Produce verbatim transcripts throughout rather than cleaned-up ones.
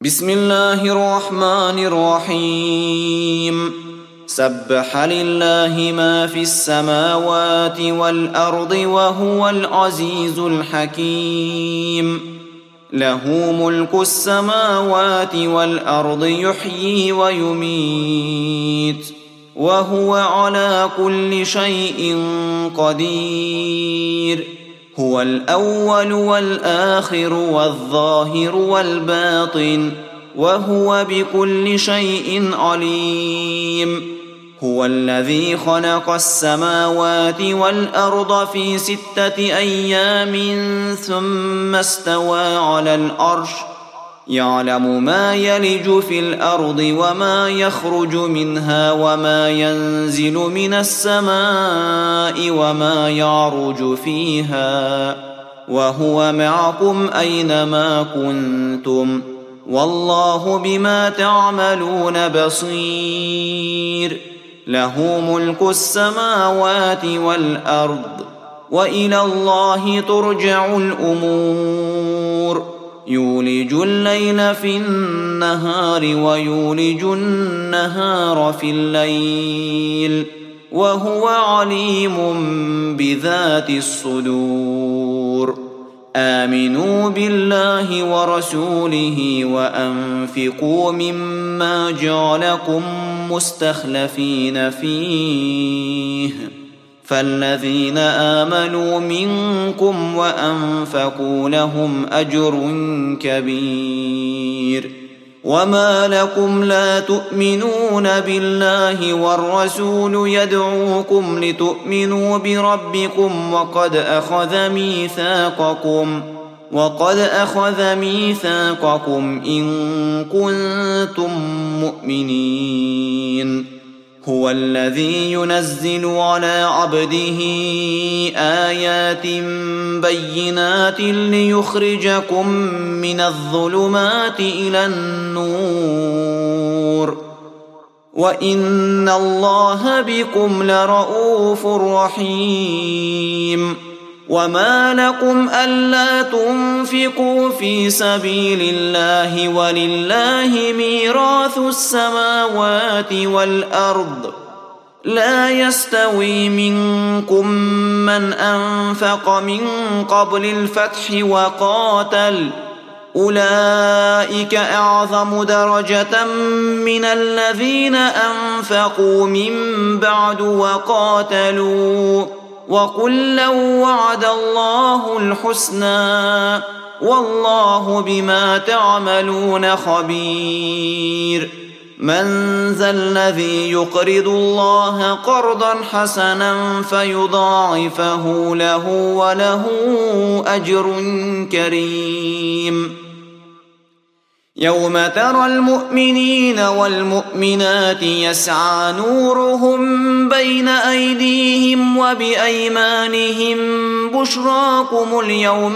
بسم الله الرحمن الرحيم سبح لله ما في السماوات والأرض وهو العزيز الحكيم له ملك السماوات والأرض يحيي ويميت وهو على كل شيء قدير هو الأول والآخر والظاهر والباطن وهو بكل شيء عليم هو الذي خلق السماوات والأرض في ستة أيام ثم استوى على العرش يعلم ما يلج في الأرض وما يخرج منها وما ينزل من السماء وما يعرج فيها وهو معكم أينما كنتم والله بما تعملون بصير له ملك السماوات والأرض وإلى الله ترجع الأمور يولج الليل في النهار ويولج النهار في الليل وهو عليم بذات الصدور آمنوا بالله ورسوله وأنفقوا مما جعلكم مستخلفين فيه فالذين آمنوا منكم وأنفقوا لهم أجر كبير وما لكم لا تؤمنون بالله والرسول يدعوكم لتؤمنوا بربكم وقد أخذ ميثاقكم وقد أخذ ميثاقكم إن كنتم مؤمنين هو الذي ينزل على عبده آيات بينات ليخرجكم من الظلمات إلى النور وإن الله بكم لرؤوف رحيم وما لكم ألا تنفقوا في سبيل الله ولله ميراث السماوات والأرض لا يستوي منكم من أنفق من قبل الفتح وقاتل أولئك أعظم درجة من الذين أنفقوا من بعد وقاتلوا وكلا وعد الله الحسنى والله بما تعملون خبير من ذا الذي يقرض الله قرضا حسنا فيضاعفه له وله أجر كريم يوم ترى المؤمنين والمؤمنات يسعى نورهم بين أيديهم وبأيمانهم بشراكم اليوم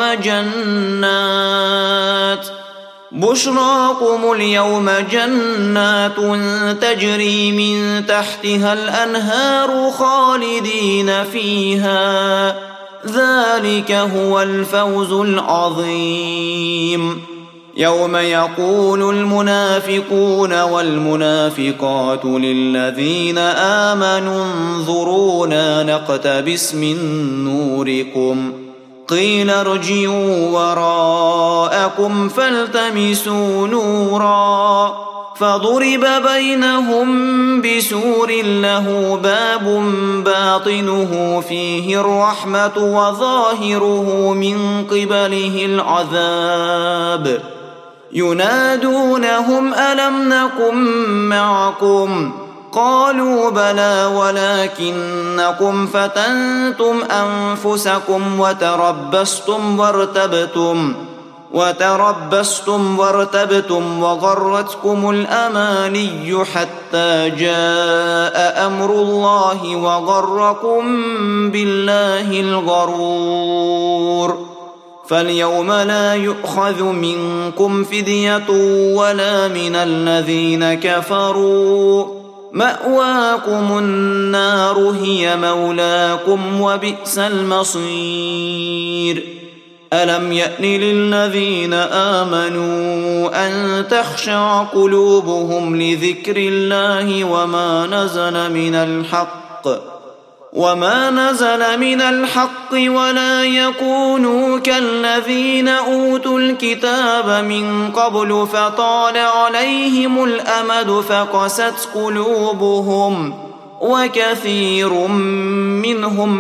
جنات بشراكم اليوم جنات تجري من تحتها الأنهار خالدين فيها ذلك هو الفوز العظيم يوم يقول المنافقون والمنافقات للذين آمنوا انظرونا نقتبس من نوركم قيل ارجعوا وراءكم فالتمسوا نورا فضرب بينهم بسور له باب باطنه فيه الرحمة وظاهره من قبله العذاب ينادونهم ألم نكن معكم قالوا بلى ولكنكم فتنتم أنفسكم وتربصتم وارتبتم وتربصتم وارتبتم وغرتكم الأماني حتى جاء أمر الله وغركم بالله الغرور فاليوم لا يؤخذ منكم فدية ولا من الذين كفروا مأواكم النار هي مولاكم وبئس المصير ألم يأن للذين آمنوا أن تخشع قلوبهم لذكر الله وما نزل من الحق وما نزل من الحق ولا يكونوا كالذين أوتوا الكتاب من قبل فطال عليهم الأمد فقست قلوبهم وكثير منهم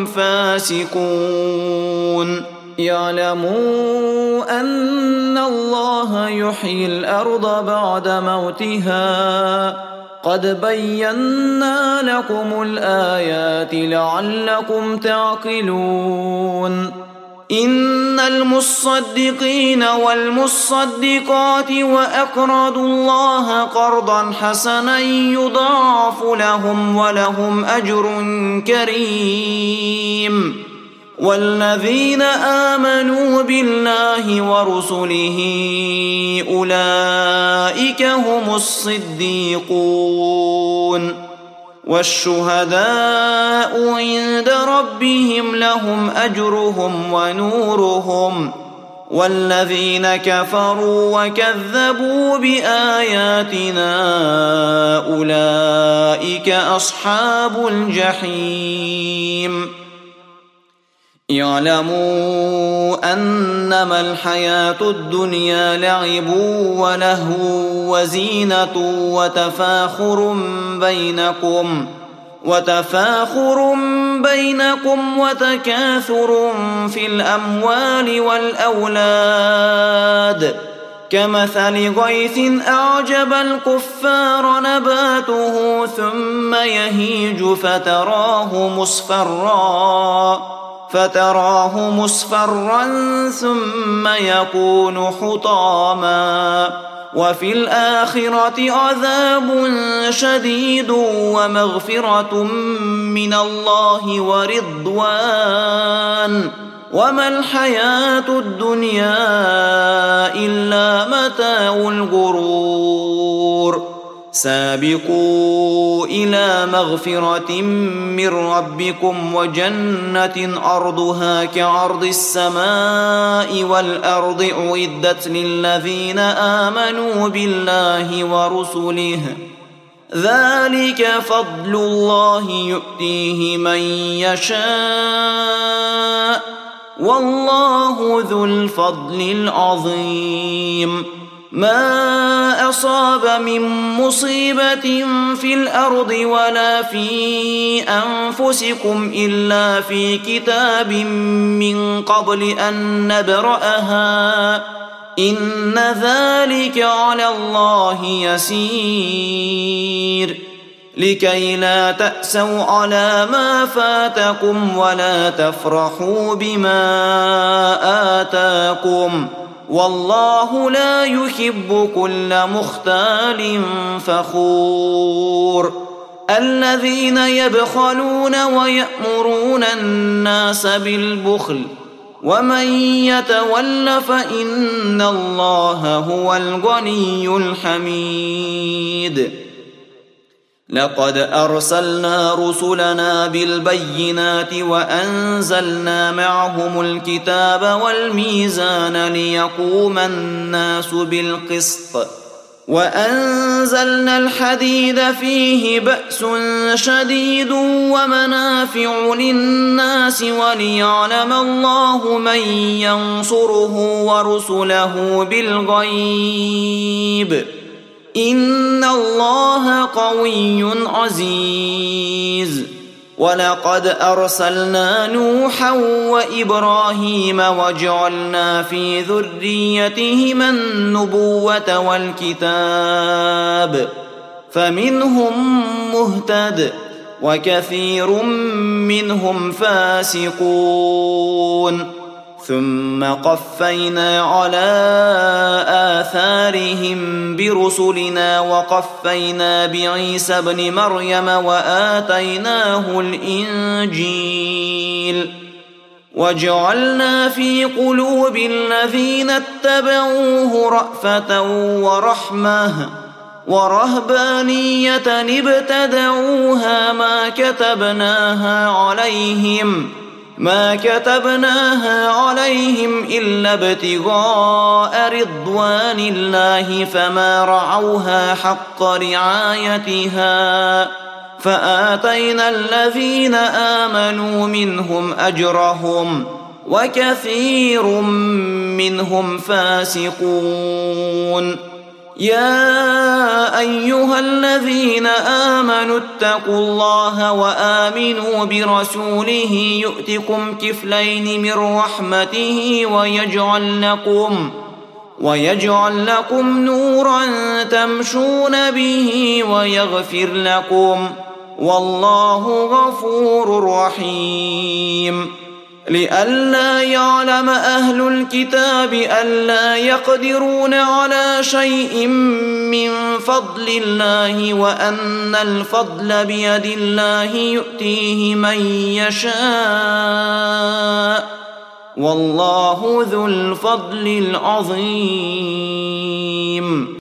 فاسقون يعلموا أن الله يحيي الأرض بعد موتها قد بينا لكم الآيات لعلكم تعقلون إن المصدقين والمصدقات وأقرضوا الله قرضا حسنا يضاعف لهم ولهم أجر كريم والذين آمنوا بالله ورسله أولئك هم الصديقون والشهداء عند ربهم لهم أجرهم ونورهم والذين كفروا وكذبوا بآياتنا أولئك أصحاب الجحيم يعلموا أنما الحياة الدنيا لعب ولهو وزينة وتفاخر بينكم وتفاخر بينكم وتكاثر في الأموال والأولاد كمثل غيث أعجب الكفار نباته ثم يهيج فتراه مصفرا فتراه مصفرا ثم يكون حطاما وفي الآخرة عذاب شديد ومغفرة من الله ورضوان وما الحياة الدنيا إلا متاع الغرور سابقوا إلى مغفرة من ربكم وجنة أرضها كعرض السماء والأرض أعدت للذين آمنوا بالله ورسله ذلك فضل الله يؤتيه من يشاء والله ذو الفضل العظيم ما أصاب من مصيبة في الأرض ولا في أنفسكم إلا في كتاب من قبل أن نبرأها إن ذلك على الله يسير لكي لا تأسوا على ما فاتكم ولا تفرحوا بما آتاكم والله لا يحب كل مختال فخور الذين يبخلون ويأمرون الناس بالبخل ومن يتول فإن الله هو الغني الحميد لقد أرسلنا رسلنا بالبينات وأنزلنا معهم الكتاب والميزان ليقوم الناس بالقسط وأنزلنا الحديد فيه بأس شديد ومنافع للناس وليعلم الله من ينصره ورسله بالغيب إن الله قوي عزيز ولقد أرسلنا نوحا وإبراهيم وجعلنا في ذريتهما النبوة والكتاب فمنهم مهتد وكثير منهم فاسقون ثم قفينا على آثارهم برسلنا وقفينا بعيسى ابن مريم وآتيناه الإنجيل وجعلنا في قلوب الذين اتبعوه رأفة ورحمة ورهبانية ابتدعوها ما كتبناها عليهم ما كتبناها عليهم إلا ابتغاء رضوان الله فما رعوها حق رعايتها فآتينا الذين آمنوا منهم أجرهم وكثير منهم فاسقون. يا أيها الذين آمنوا اتقوا الله وآمنوا برسوله يؤتكم كفلين من رحمته ويجعل لكم ويجعل لكم نورا تمشون به ويغفر لكم والله غفور رحيم. لئلا يعلم أهل الكتاب ألا يقدرون على شيء من فضل الله وأن الفضل بيد الله يؤتيه من يشاء والله ذو الفضل العظيم.